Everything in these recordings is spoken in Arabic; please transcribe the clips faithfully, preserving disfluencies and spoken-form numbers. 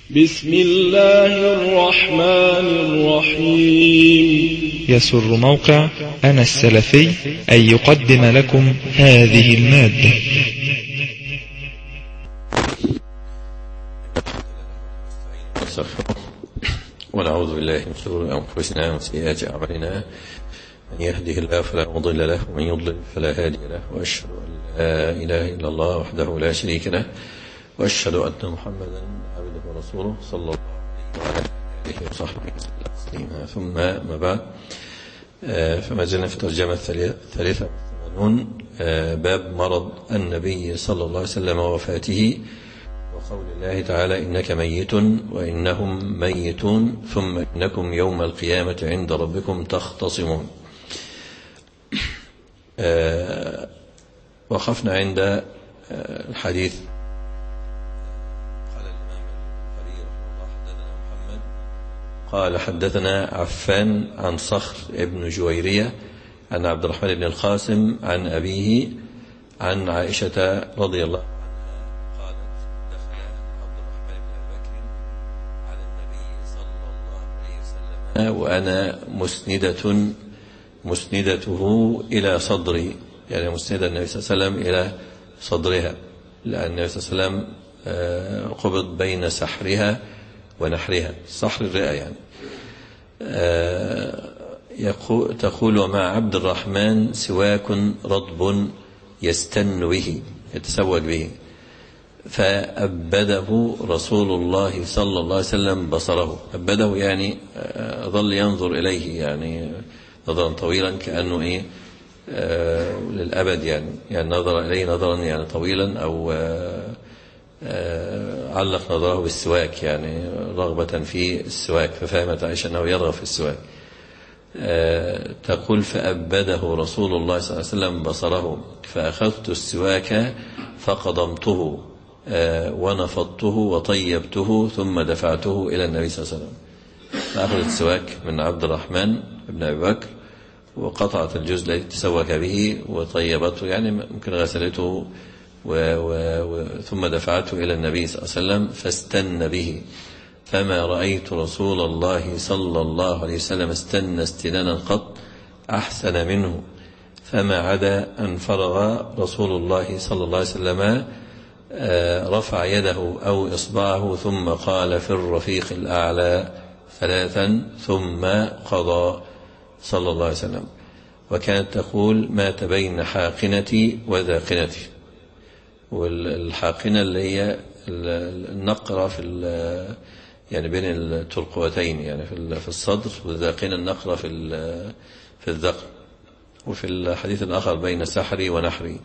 بسم الله الرحمن الرحيم. يسر موقع أنا السلفي أن يقدم لكم هذه المادة. ونعوذ بالله من شرور أنفسنا وسيئات أعمالنا، من يهده الله فلا مضل له ومن يضلل فلا هادي له، وأشهد أن لا إله إلا الله وحده لا شريك له، وأشهد أن محمدا عبده ورسوله صلى الله عليه وعلى آله وصحبه وسلم تسليما. ثم ما بعد، فما زلنا في ترجمة الثالثة والثمانون، باب مرض النبي صلى الله عليه وسلم ووفاته، وقول الله تعالى: إنك ميت وإنهم ميتون ثم إنكم يوم القيامة عند ربكم تختصمون. وقفنا عند الحديث. قال الإمام البخاري رحمه الله: حدثنا محمد قال حدثنا عفان عن صخر ابن جويرية عن عبد الرحمن بن القاسم عن أبيه عن عائشة رضي الله عنها قالت: دخل عبد الرحمن بن بكر على النبي صلى الله عليه وسلم وأنا مسندة مسندته إلى صدري، يعني مسند النبي صلى الله عليه وسلم إلى صدرها، لأن النبي صلى الله عليه وسلم قبض بين سحرها ونحرها، سحر الرئة يعني. تقول: ومع عبد الرحمن سواك رطب يستن به، يتسوق به، فأبده رسول الله صلى الله عليه وسلم بصره. أبده يعني ظل ينظر إليه، يعني نظرا طويلا، كأنه إيه آه للأبد، يعني يعني نظر إليه نظرا يعني طويلا، أو آه آه علق نظره بالسواك، يعني رغبة في السواك، ففهمت عائشة أنه يرغب في السواك. آه تقول: فأبده رسول الله صلى الله عليه وسلم بصره، فأخذت السواك فقضمته آه ونفضته وطيبته ثم دفعته إلى النبي صلى الله عليه وسلم. فأخذت السواك من عبد الرحمن بن أبي بكر، وقطعت الجزء الذي تسوك به وطيبته، يعني ممكن غسلته و و و ثم دفعته إلى النبي صلى الله عليه وسلم فاستن به، فما رأيت رسول الله صلى الله عليه وسلم استن استنانا قط أحسن منه، فما عدا أن فرغ رسول الله صلى الله عليه وسلم رفع يده أو إصبعه ثم قال في الرفيق الأعلى ثلاثا ثم قضى صلى الله عليه وسلم. وكانت تقول: مات بين حاقنتي وذاقنتي. والحاقنة اللي هي النقرة في يعني بين الترقوتين، يعني في الصدر، والذاقنة النقرة في في الذقن. وفي الحديث الآخر بين سحري ونحري.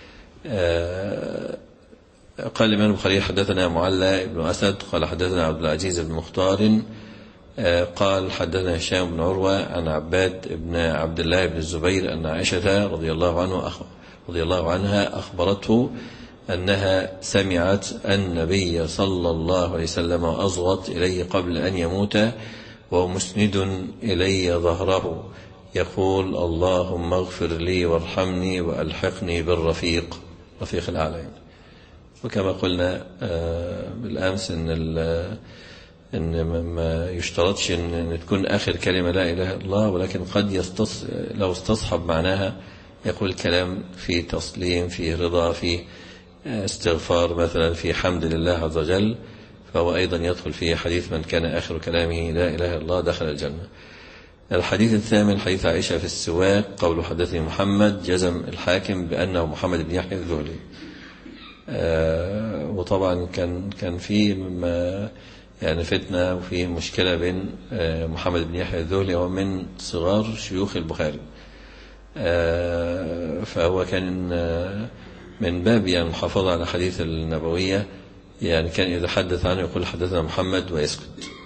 قال الإمام البخاري: حدثنا معلى بن أسد قال حدثنا عبد العزيز بن مختار قال حدثنا هشام بن عروة عن عباد بن عبد الله بن الزبير أن عائشة رضي الله عنه رضي الله عنها أخبرته أنها سمعت النبي صلى الله عليه وسلم أصغت إليه قبل أن يموت ومسند إلي ظهره يقول: اللهم اغفر لي وارحمني وألحقني بالرفيق، رفيق الأعلى. وكما قلنا بالأمس أن إن ما يشترطش أن تكون آخر كلمة لا إله إلا الله، ولكن قد يستص... لو استصحب معناها يقول كلام في تسليم، في رضا، في استغفار مثلا، في حمد لله عز وجل، فهو أيضا يدخل فيه حديث: من كان آخر كلامه لا إله إلا الله دخل الجنة. الحديث الثامن حديث عائشة في السواك. قول حدثني محمد، جزم الحاكم بأنه محمد بن يحيى الذهلي. آه وطبعا كان كان في مما يعني فتنة وفيه مشكلة بين محمد بن يحيى الذهلي، ومن صغار شيوخ البخاري، فهو كان من باب يعني المحافظة على حديث النبوية، يعني كان إذا حدث عنه يقول حدثنا محمد ويسكت.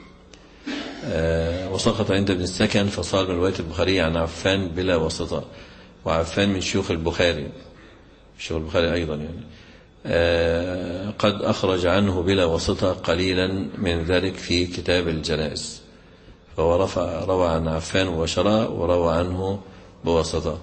وسقط عند ابن السكن فصار من رواية البخاري عن عفان بلا واسطة، وعفان من شيوخ البخاري، شيوخ البخاري أيضا يعني قد أخرج عنه بلا واسطة قليلا من ذلك في كتاب الجنائز، فهو رفع روى عن عفان وشراء وروى عنه بواسطة.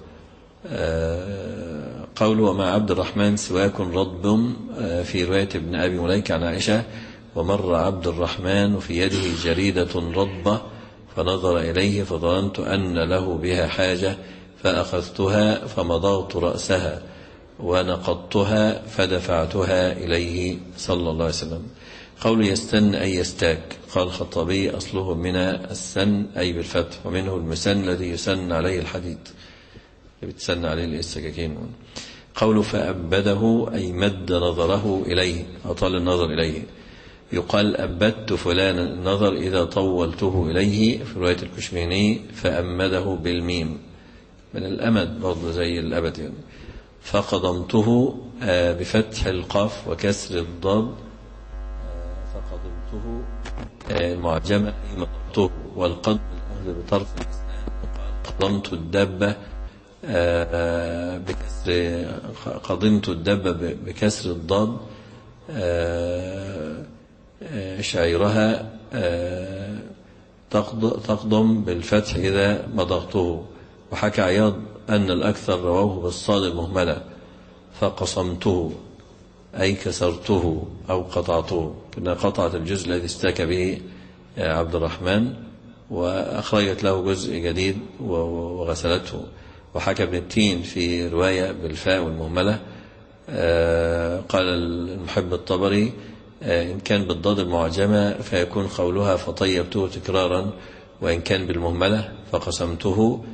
قوله: ومع عبد الرحمن سواك رطب في رواية ابن أبي مليك عن عائشة ومر عبد الرحمن في يده جريدة رطبة فنظر إليه فظننت أن له بها حاجة فأخذتها فمضغت رأسها ونقضتها فدفعتها إليه صلى الله عليه وسلم. قول يستن أي يستاك. قال الخطابي أصله من السن أي بالفتح، ومنه المسن الذي يسن عليه الحديد بتسن عليه السكاكين. قول فأبده أي مد نظره إليه، أطال النظر إليه. يقال أبدت فلان النظر إذا طولته إليه، في رواية الكشميني فأمده بالميم من الأمد برضه زي الأبد يعني. فقضمته بفتح القاف وكسر الضاد، فقضمته المعجمة أي مضمته، والقضم الأخذ بطرف الأسنان. قضمت الدبة بكسر قضمت الدبة بكسر الضاد شعيرها تقضم بالفتح إذا مضغته. وحكى عياض أن الأكثر رواه بالصاد المهملة فقصمته أي كسرته أو قطعته، كنا قطعت الجزء الذي استاك به عبد الرحمن وأخرجت له جزء جديد وغسلته. وحكى ابن التين في رواية بالفاء والمهملة قال المحب الطبري إن كان بالضاد المعجمة فيكون قولها فطيبته تكرارا، وإن كان بالمهملة فقسمته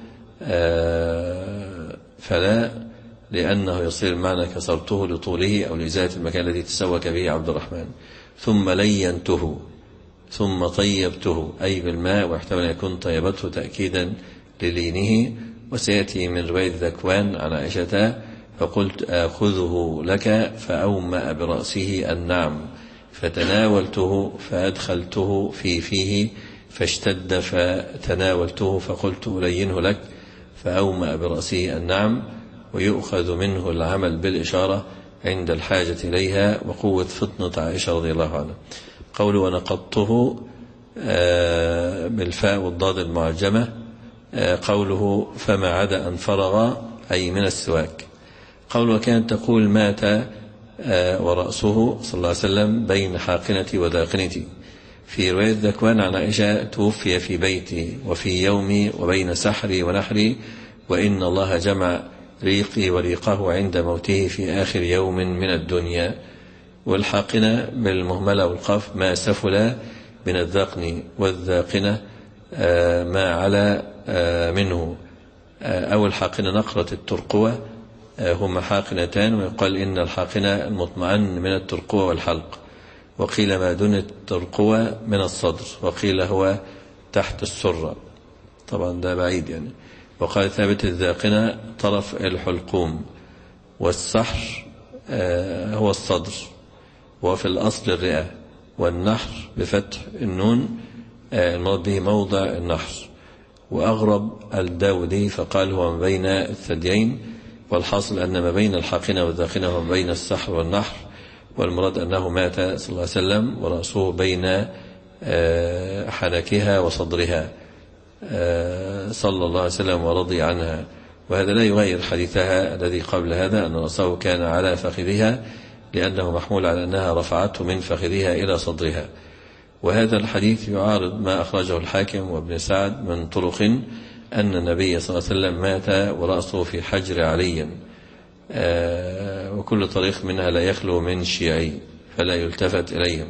فلا، لأنه يصير المعنى كسرته لطوله أو لزاية المكان الذي تسوك به عبد الرحمن. ثم لينته ثم طيبته أي بالماء، واحتمل أن يكون طيبته تأكيدا للينه. وسيأتي من رواية ذكوان عن عائشة فقلت آخذه لك فأومأ برأسه النعم، فتناولته فأدخلته في فيه فاشتد فتناولته فقلت ألينه لك فأومأ برأسه النعم. ويؤخذ منه العمل بالإشارة عند الحاجة إليها وقوة فطنة عائشة رضي الله عنها. قول ونقضته بالفاء والضاد المعجمة. قوله فما عدا أن فرغ أي من السواك. قوله كانت تقول مات ورأسه صلى الله عليه وسلم بين حاقنتي وذاقنتي. في رواية ذكوان عن عائشة توفي في بيتي وفي يومي وبين سحري ونحري، وإن الله جمع ريقي وريقه عند موته في آخر يوم من الدنيا. والحاقنة بالمهملة والقاف ما سفل من الذقن، والذاقنة ما على منه. أو الحاقنة نقرة الترقوة هما حاقنتان، ويقال إن الحاقنة المطمئن من الترقوة والحلق، وقيل ما دون الترقوة من الصدر، وقيل هو تحت السرة، طبعا ده بعيد يعني. وقال ثابت الذاقنة طرف الحلقوم، والسحر هو الصدر، وفي الأصل الرئة. والنحر بفتح النون المراد به موضع النحر. وأغرب الداودي فقال هو ما بين الثديين، والحاصل أن ما بين الحاقنة والذاقنة هو ما بين السحر والنحر، والمراد أنه مات صلى الله عليه وسلم ورأسه بين حنكها وصدرها صلى الله عليه وسلم ورضي عنها. وهذا لا يغير حديثها الذي قبل هذا أن رأسه كان على فخذها، لأنه محمول على أنها رفعته من فخذها إلى صدرها. وهذا الحديث يعارض ما أخرجه الحاكم وابن سعد من طرق أن النبي صلى الله عليه وسلم مات ورأسه في حجر علي، وكل طريق منها لا يخلو من شيعي فلا يلتفت إليهم.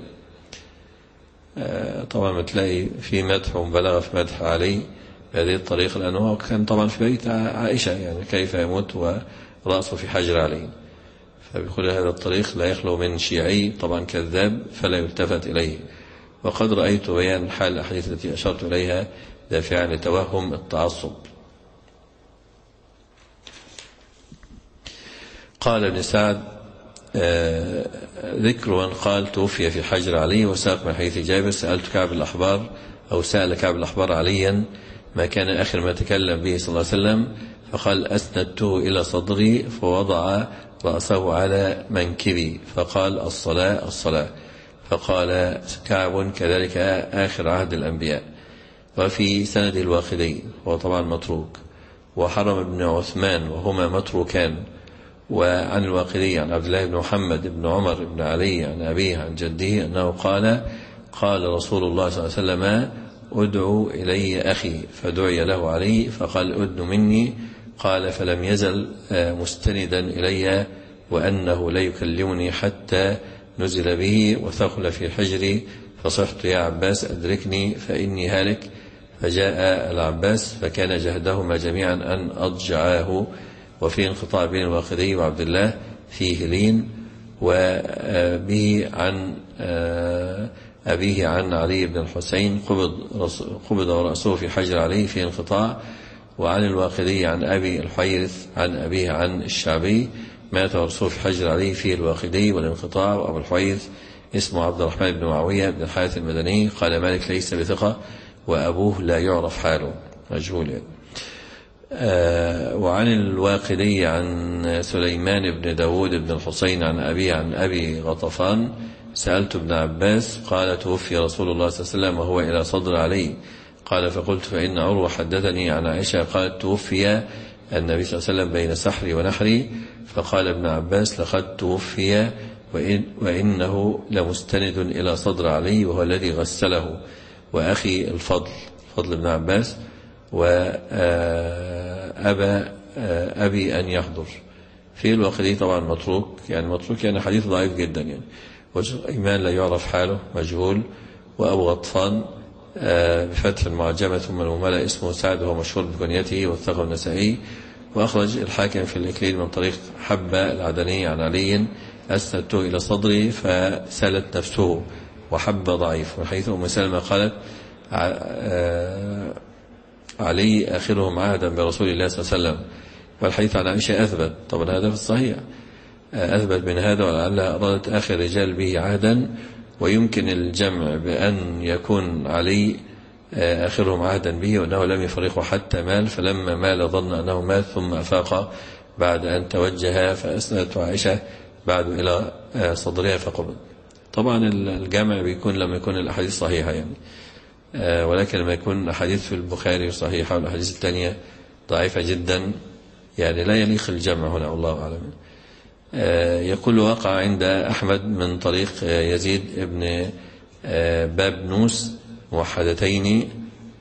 طبعا تلاقي في مدح ومبالغة في مدح علي بهذه الطريقة، لأنه كان طبعا في بيت عائشة، يعني كيف يموت ورأسه في حجر علي. فبكل هذا الطريق لا يخلو من شيعي طبعا كذاب فلا يلتفت إليه. وقد رأيت بيان حال الأحاديث التي أشرت إليها دافعا لتوهم التعصب. قال ابن سعد ذكر من قال توفي في حجر علي، وساق من حديث جابر سألت كعب الأحبار أو سأل كعب الأحبار عليا ما كان آخر ما تكلم به صلى الله عليه وسلم، فقال أسندته إلى صدري فوضع رأسه على منكبي فقال الصلاة الصلاة. فقال كعب كذلك آخر عهد الأنبياء. وفي سند الواقدي هو طبعا متروك، وحرم ابن عثمان وهما متروكان، وعن الواقدي عن عبد الله بن محمد بن عمر بن علي عن أبيه عن جده أنه قال قال رسول الله صلى الله عليه وسلم ادعو إلي أخي، فدعي له علي فقال أدن مني، قال فلم يزل مستندا إلي وأنه لا يكلمني حتى نزل به وثقل في حجري، فصحت يا عباس أدركني فإني هالك، فجاء العباس فكان جهدهما جميعا أن أضجعاه. وفي انقطاع بين الواقدي وعبد الله فيه لين. وبه عن أبيه عن علي بن الحسين قبض قبض رأسه في حجر علي في انقطاع. وعن الواقدي عن أبي الحيرث عن أبيه عن الشعبي مات رأسه في حجر علي فيه الواقدي والانقطاع. وأبو الحيرث اسمه عبد الرحمن بن معاوية بن الحارث المدني. قال مالك ليس بثقة وأبوه لا يعرف حاله، مجهول يعني. آه وعن الواقدي عن سليمان بن داود بن الحسين عن أبي عن أبي غطفان سألت ابن عباس قال توفي رسول الله صلى الله عليه وسلم وهو إلى صدر علي، قال فقلت فإن عروة حدثني عن عائشة قالت توفي النبي صلى الله عليه وسلم بين سحري ونحري، فقال ابن عباس لقد توفي وإن وإنه لمستند إلى صدر علي وهو الذي غسله. وأخي الفضل فضل ابن عباس وأبى أبي أن يحضر. في الواقدي طبعا متروك، يعني متروك يعني حديث ضعيف جدا يعني. وإيمان لا يعرف حاله مجهول. وأبو غطفان بفتح المعجمة ثم المملأ اسمه سعد وهو مشهور بكنيته والثقة النسائي. وأخرج الحاكم في الإكليل من طريق حبة العدني عن علي أسندته إلى صدري فسالت نفسه، وحبة ضعيف. من حيث أم سلمة قالت علي آخرهم عهدا برسول الله صلى الله عليه وسلم. والحديث عن عائشة أثبت، طبعا هذا في الصحيح أثبت من هذا، ولعلها أرادت آخر رجال به عهدا. ويمكن الجمع بأن يكون علي آخرهم عهدا به وأنه لم يفرقه حتى مال، فلما مال ظن أنه مات ثم أفاق بعد أن توجه، فأسندت عائشة بعد إلى صدرها فقبض. طبعا الجمع بيكون لما يكون الأحاديث صحيحة يعني، ولكن لما يكون الأحاديث في البخاري صحيحة والأحاديث الثانية ضعيفة جدا يعني لا يليق الجمع هنا، والله أعلم. يقول وقع عند أحمد من طريق يزيد ابن بابنوس موحدتين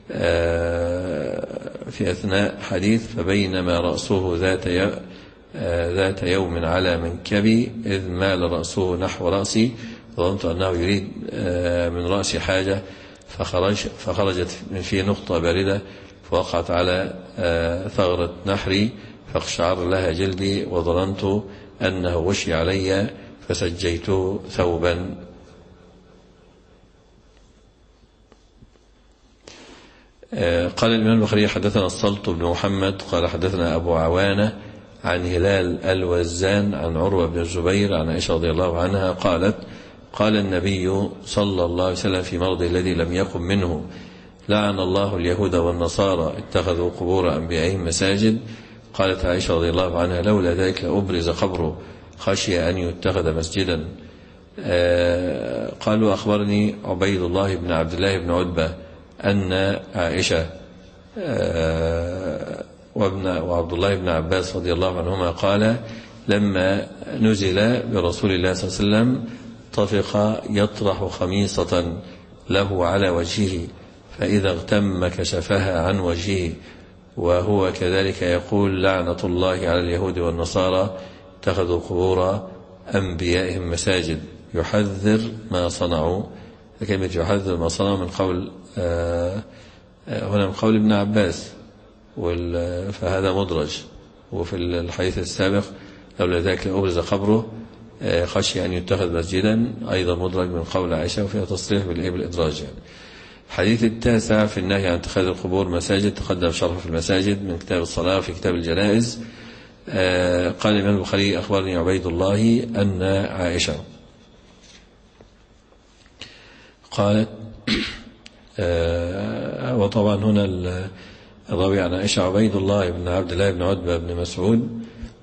في أثناء حديث فبينما رأسه ذات ذات يوم على منكبي إذ مال رأسه نحو رأسي، ظننت أنه يريد من رأسي حاجة فخرج فخرجت من فيه نقطة باردة فوقعت على ثغرة نحري فاقشعر لها جلدي وظننت أنه غشي علي فسجيت ثوبا. قال الإمام البخاري حدثنا السلط بن محمد قال حدثنا أبو عوانة عن هلال الوزان عن عروة بن الزبير عن عائشة رضي الله عنها قالت قال النبي صلى الله عليه وسلم في مرضه الذي لم يقم منه لعن الله اليهود والنصارى اتخذوا قبور أنبيائهم مساجد. قالت عائشة رضي الله عنها لولا ذلك لأبرز قبره خشي أن يتخذ مسجدا. قالوا أخبرني عبيد الله بن عبد الله بن عتبة أن عائشة وابن وعبد الله بن عباس رضي الله عنهما قال لما نزل برسول الله صلى الله عليه وسلم طفق يطرح خميصة له على وجهه فإذا اغتم كشفها عن وجهه وهو كذلك يقول لعنة الله على اليهود والنصارى اتخذوا قبور أنبيائهم مساجد يحذر ما صنعوا. كلمة يحذر ما صنعوا من قول هنا من قول ابن عباس فهذا مدرج. وفي الحديث السابق لولا ذلك لأبرز قبره خشي أن يتخذ مسجدا أيضا مدرج من قول عائشة وفيها تصريح بالإدراج يعني. الحديث التاسع في النهي عن اتخاذ القبور مساجد تقدم شرحه في المساجد من كتاب الصلاة في كتاب الجنائز. قال الإمام البخاري أخبرني عبيد الله أن عائشة قالت وطبعا هنا الراوي عن عائشة عبيد الله بن عبد الله بن عتبة بن مسعود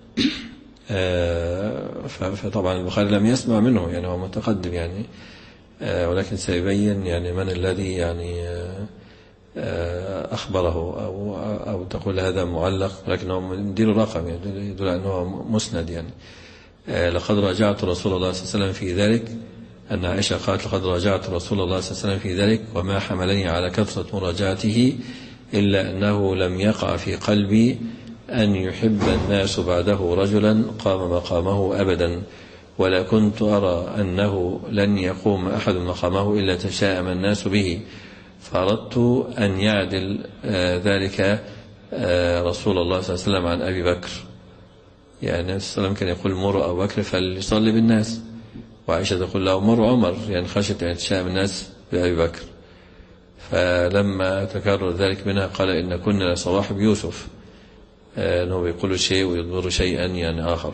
فطبعا البخاري لم يسمع منه يعني هو متقدم يعني ولكن سيبين يعني من الذي يعني أخبره أو, أو تقول هذا معلق، لكنه يدير رقم يدل أنه مسند يعني. لقد راجعت رسول الله صلى الله عليه وسلم في ذلك، أن عائشة قالت لقد راجعت رسول الله صلى الله عليه وسلم في ذلك وما حملني على كثرة مراجعته إلا أنه لم يقع في قلبي أن يحب الناس بعده رجلا قام مقامه أبدا، ولا كنت أرى أنه لن يقوم أحد مقامه إلا تشاءم الناس به، فأردت أن يعدل ذلك رسول الله صلى الله عليه وسلم عن أبي بكر. يعني النبي صلى الله عليه وسلم كان يقول مر أبو بكر فليصلي بالناس، وعائشة تقول له مر عمر، يعني خشية أن يتشاءم الناس بأبي بكر. فلما تكرر ذلك منها قال إن كنا لصواحب يوسف، أنه بيقول شيء ويضمر شيئا يعني آخر،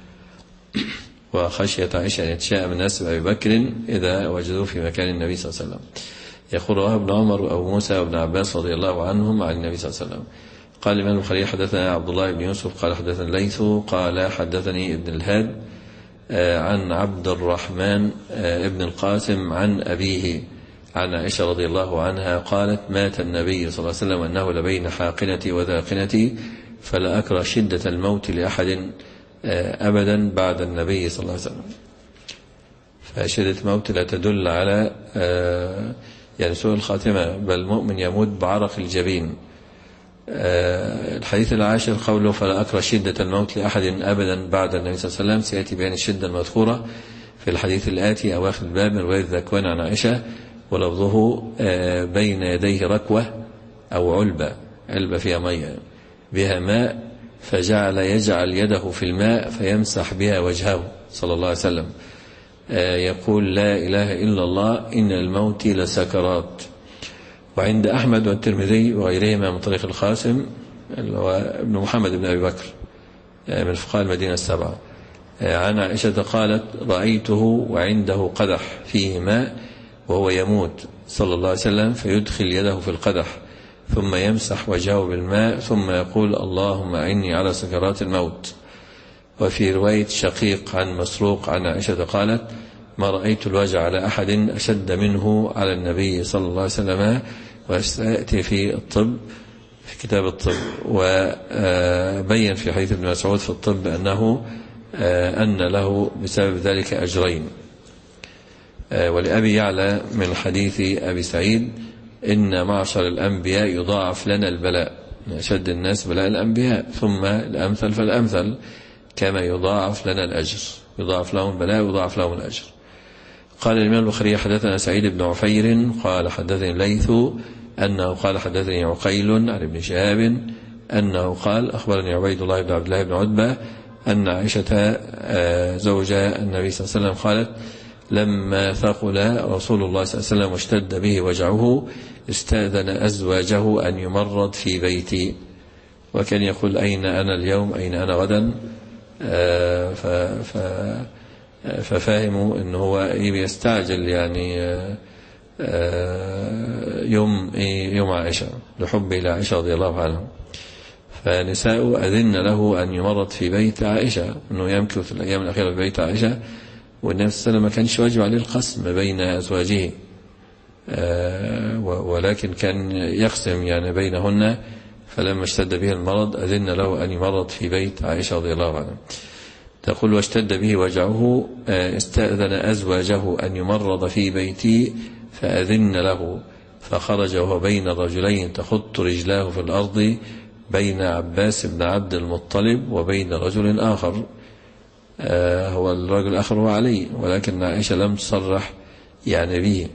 وخشية عائشة أن يتشاءم الناس بأبي بكر إذا وجدوه في مكان النبي صلى الله عليه وسلم. يقول رواه ابن عمر وأبو موسى وابن عباس رضي الله عنهم عن النبي صلى الله عليه وسلم. قال الإمام البخاري حدثنا عبد الله بن يوسف قال حدثنا الليث قال حدثني ابن الهاد عن عبد الرحمن ابن القاسم عن أبيه عن عائشة رضي الله عنها قالت مات النبي صلى الله عليه وسلم أنه لبين حاقنتي وذاقنتي فلا أكره شدة الموت لأحد أبدا بعد النبي صلى الله عليه وسلم. فشدة الموت لا تدل على يعني سوء الخاتمة، بل المؤمن يموت بعرق الجبين. الحديث العاشر قوله فلا أكره شدة الموت لأحد أبدا بعد النبي صلى الله عليه وسلم، سيأتي بيان الشدة المذكورة في الحديث الآتي أواخر الباب من رواية ذكوان عن عائشة، ولفظه بين يديه ركوة أو علبة، علبة فيها مية بها ماء، فجعل يجعل يده في الماء فيمسح بها وجهه صلى الله عليه وسلم، يقول لا إله إلا الله إن الموت لسكرات. وعند أحمد والترمذي وغيرهما من طريق القاسم اللي هو ابن محمد بن أبي بكر من فقهاء المدينة السبعة عن عائشة قالت رأيته وعنده قدح فيه ماء وهو يموت صلى الله عليه وسلم، فيدخل يده في القدح ثم يمسح وجهه بالماء ثم يقول اللهم أعني على سكرات الموت. وفي رواية شقيق عن مسروق عن عائشة قالت ما رأيت الوجع على أحد أشد منه على النبي صلى الله عليه وسلم. وسيأتي في الطب في كتاب الطب، وبين في حديث ابن مسعود في الطب أنه أن له بسبب ذلك أجرين. ولأبي يعلى من حديث أبي سعيد إن معشر الأنبياء يضاعف لنا البلاء، أشد الناس بلاء الأنبياء ثم الأمثل فالأمثل، كما يضاعف لنا الأجر، يضاعف لهم البلاء ويضاعف لهم الأجر. قال الإمام البخاري حدثنا سعيد بن عفير قال حدثني الليث أنه قال حدثني عقيل عن ابن شهاب أنه قال أخبرني عبيد الله بن عبد الله بن عتبة أن عائشة زوج النبي صلى الله عليه وسلم قالت لما ثقل رسول الله صلى الله عليه وسلم واشتد به وجعه استأذن أزواجه أن يمرض في بيتي، وكان يقول أين أنا اليوم أين أنا غدا، ف ف ففاهموا أنه هو يستعجل يعني يوم يوم عائشة لحب إلى عائشة رضي الله عنها، فنساء أذن له أن يمرض في بيت عائشة، أنه يمكث الأيام الأخيرة في بيت عائشة، والنبي صلى الله عليه وسلم ما كانش واجب عليه القسم بين أزواجه، ولكن كان يقسم يعني بينهن، فلما اشتد به المرض أذن له أن يمرض في بيت عائشة رضي الله عنها. تقول واشتد به وجعه استأذن أزواجه أن يمرض في بيتي فأذن له، فخرج وهو بين رجلين تخط رجلاه في الأرض بين عباس بن عبد المطلب وبين رجل آخر، هو الرجل الآخر هو علي، ولكن عائشة لم تصرح يعني به.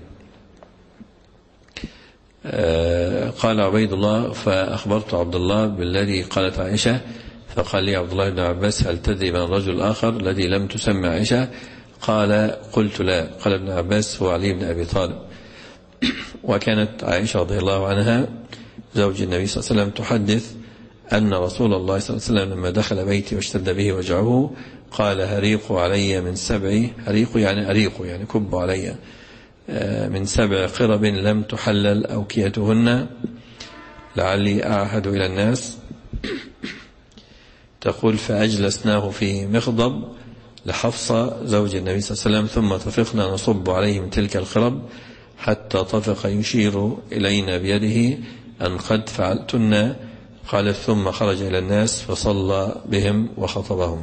قال عبيد الله فأخبرت عبد الله بالذي قالت عائشة، فقال لي عبد الله بن عباس هل تدري من الرجل الآخر الذي لم تسمى عائشة؟ قال قلت لا. قال ابن عباس هو علي بن أبي طالب. وكانت عائشة رضي الله عنها زوج النبي صلى الله عليه وسلم تحدث أن رسول الله صلى الله عليه وسلم لما دخل بيتي واشتد به وجعه قال هريقوا علي من سبع، هريقوا يعني أريقوا يعني كبوا علي من سبع قرب لم تحلل أوكيتهن لعلي أعهد إلى الناس. تقول فأجلسناه في مخضب لحفصة زوج النبي صلى الله عليه وسلم ثم تفقنا نصب عليه من تلك القرب حتى طفق يشير إلينا بيده أن قد فعلتن. قالت ثم خرج إلى الناس فصلى بهم وخطبهم.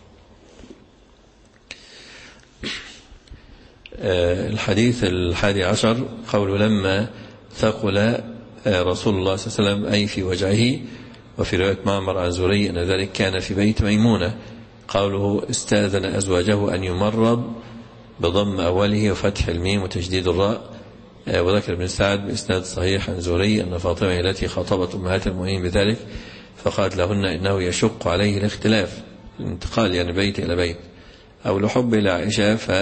الحديث الحادي عشر قول لما ثقل رسول الله صلى الله عليه وسلم أي في وجهه. وفي رواية معمر عن زهري أن ذلك كان في بيت ميمونة. قوله استأذن أزواجه أن يمرض بضم أوله وفتح الميم وتشديد الراء. وذكر ابن سعد بإسناد صحيح عن زهري أن فاطمة التي خاطبت أمهات المؤمنين بذلك فقالت لهن إنه يشق عليه الاختلاف، الانتقال يعني بيت إلى بيت، أو لحب إلى عائشة ف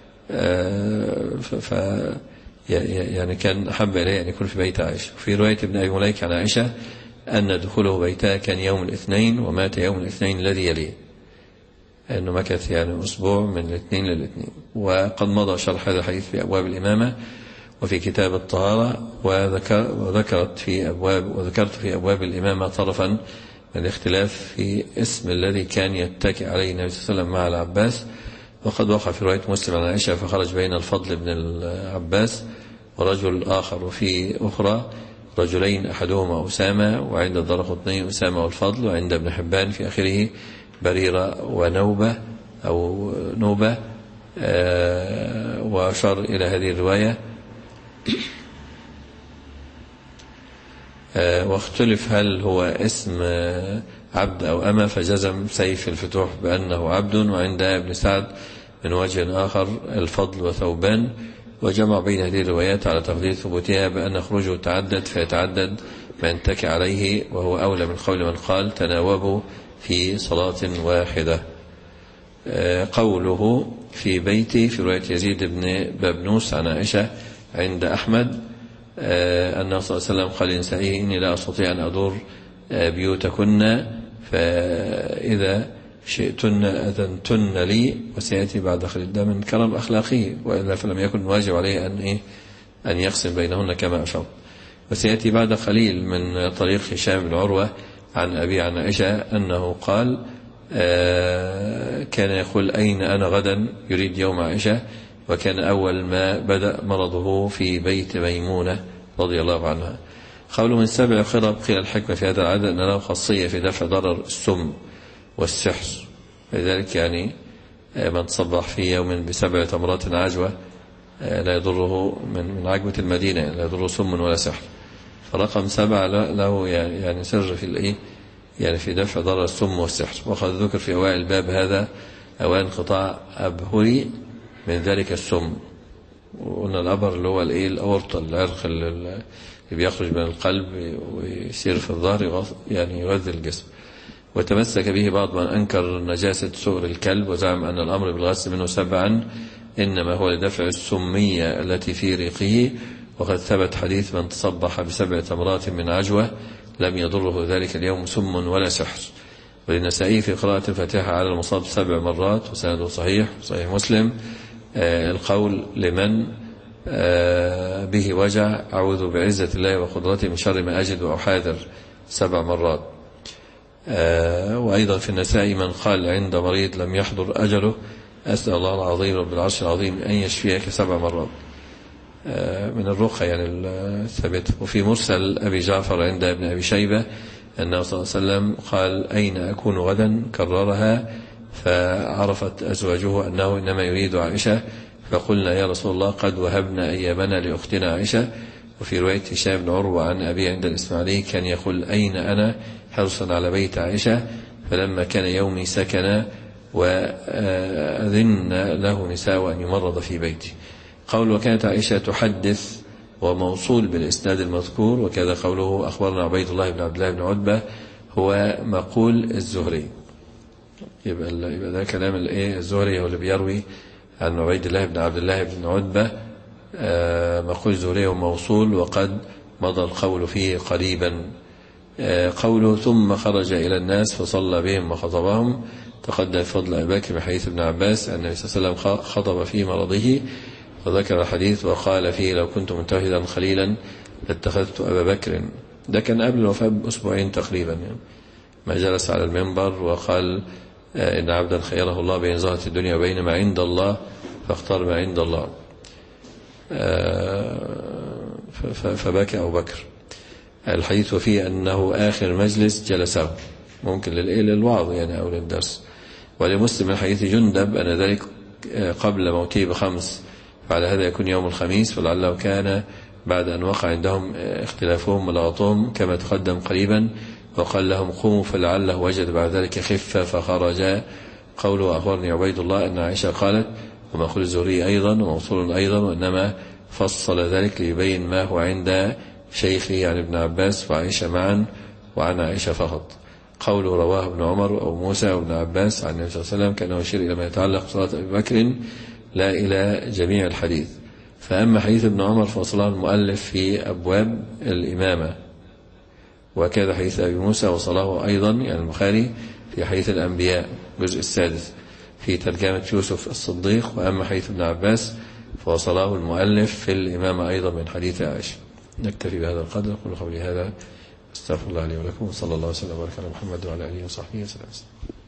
ف يعني كان أحب إليه أن يكون في بيت عائشة. في رواية ابن أبي مليك عن عائشة أن دخوله بيتها كان يوم الاثنين ومات يوم الاثنين الذي يليه، أنه مكث يعني أسبوع من الاثنين للاثنين. وقد مضى شرح هذا الحديث في أبواب الإمامة وفي كتاب الطهارة، وذكر وذكرت في أبواب وذكرت في أبواب الإمامة طرفا من الاختلاف في اسم الذي كان يتكئ عليه النبي صلى الله عليه وسلم مع العباس. وقد وقع في رواية مسلم عن عائشة فخرج بين الفضل بن العباس ورجل آخر، وفي أخرى رجلين أحدهما أسامة، وعند الدارقطني أسامة والفضل، وعند ابن حبان في آخره بريرة ونوبة أو نوبة. آه وأشار إلى هذه الرواية. آه واختلف هل هو اسم آه عبد أو أمة، فجزم سيف الفتوح بأنه عبد، وعند ابن سعد من وجه آخر الفضل وثوبان، وجمع بين هذه الروايات على تقدير ثبوتها بأن خروجه تعدد فيتعدد ما ينتكي عليه، وهو أولى من قول من قال تناوبوا في صلاة واحدة. قوله في بيتي في رواية يزيد بن بابنوس عن عائشة عند أحمد أنه صلى الله عليه وسلم قال لنسائه إني لا أستطيع أن أدور بيوتكن فإذا شئتن أذنتن لي، وسيأتي بعد خلال ده من كرم أخلاقه، وإلا فلم يكن واجب عليه أن إيه أن يقسم بينهن كما أشرت. وسيأتي بعد قليل من طريق هشام بن عروة عن أبي عن عائشة أنه قال آه كان يقول أين أنا غدا، يريد يوم عائشة، وكان أول ما بدأ مرضه في بيت ميمونة رضي الله عنها. قوله من سبع خرب، قيل الحكمة في هذا العدد أن له خاصية في دفع ضرر السم والسحر، لذلك يعني من تصبح في يوم بسبع تمرات عجوة لا يضره من من عجوة المدينة، لا يضره سم ولا سحر. فرقم سبع له يعني سر في الايه يعني في دفع ضرر السم والسحر. وقد ذكر في أوائل الباب هذا أوان انقطاع أبهري من ذلك السم، وقلنا الأبر اللي هو الايه الأورطة، العرق اللي بيخرج من القلب ويسير في الظهر يعني يغذي الجسم. وتمسك به بعض من أنكر نجاسة سؤر الكلب وزعم أن الأمر بالغسل منه سبعا إنما هو لدفع السمية التي في ريقه. وقد ثبت حديث من تصبح بسبع تمرات من عجوة لم يضره ذلك اليوم سم ولا سحر. وللنسائي في قراءة الفاتحة على المصاب سبع مرات وسنده صحيح صحيح مسلم. آه القول لمن آه به وجع أعوذ بعزة الله وقدرته من شر ما أجد وأحاذر سبع مرات. آه وأيضا في النسائي من قال عند مريض لم يحضر أجله أسأل الله العظيم رب العرش العظيم أن يشفيك سبع مرات آه من الرقى يعني الثابتة. وفي مرسل أبي جعفر عند ابن أبي شيبة أنه صلى الله عليه وسلم قال أين أكون غدا، كررها فعرفت أزواجه أنه إنما يريد عائشة، فقلنا يا رسول الله قد وهبنا أيامنا لأختنا عائشة. وفي رواية هشام بن عروة عن أبي عند الإسماعيلي كان يقول أين أنا حرصا على بيت عائشة، فلما كان يومي سكن وأذن له نساء أن يمرض في بيتي. قول وكانت عائشة تحدث وموصول بالإسناد المذكور، وكذا قوله أخبرنا عبيد الله بن عبد الله بن عتبة هو مقول الزهري. يبقى, يبقى ده كلام الايه الزهري هو اللي بيروي عن عبيد الله بن عبد الله بن عتبة آه مقول الزهري وموصول، وقد مضى القول فيه قريبا. آه قوله ثم خرج إلى الناس فصلى بهم وخطبهم، تقدم فضل أبي بكر بحديث ابن عباس أن النبي صلى الله عليه وسلم خطب في مرضه، وذكر الحديث وقال فيه لو كنت متوحدا خليلا لاتخذت أبا بكر. ده كان قبل الوفاة بأسبوعين تقريبا يعني. ما جلس على المنبر وقال إن عبدا خيره الله بين زهرة الدنيا وبين ما عند الله فاختار ما عند الله. فبكى أبو بكر. الحديث وفيه أنه آخر مجلس جلسه، ممكن للوعظ يعني أو للدرس. ولمسلم من حديث جندب أن ذلك قبل موته بخمس، فعلى هذا يكون يوم الخميس، فلعله كان بعد أن وقع عندهم اختلافهم ولغطهم كما تقدم قريبا، وقال لهم قوموا، فلعله وجد بعد ذلك خفة فخرج. قوله أخبرني عبيد الله أن عائشة قالت، ومأخوذ الزهري أيضا وموصول أيضا، وإنما فصل ذلك ليبين ما هو عند شيخه عن ابن عباس وعائشة معا وعن عائشة فقط. قوله رواه ابن عمر أو موسى وابن عباس عن النبي صلى الله عليه وسلم كأنه يشير إلى ما يتعلق بصلاة أبي بكر لا إلى جميع الحديث. فأما حديث ابن عمر فوصله المؤلف في أبواب الإمامة، وكذا حديث أبي موسى وصله أيضا يعني البخاري في حديث الأنبياء الجزء السادس في ترجمة يوسف الصديق. وأما حديث ابن عباس فوصله المؤلف في الإمامة أيضا من حديث عائشة. نكتفي بهذا القدر. قولوا قولي هذا، استغفر الله لي ولكم، وصلى الله وسلم وبارك على محمد وعلى آله وصحبه وسلم.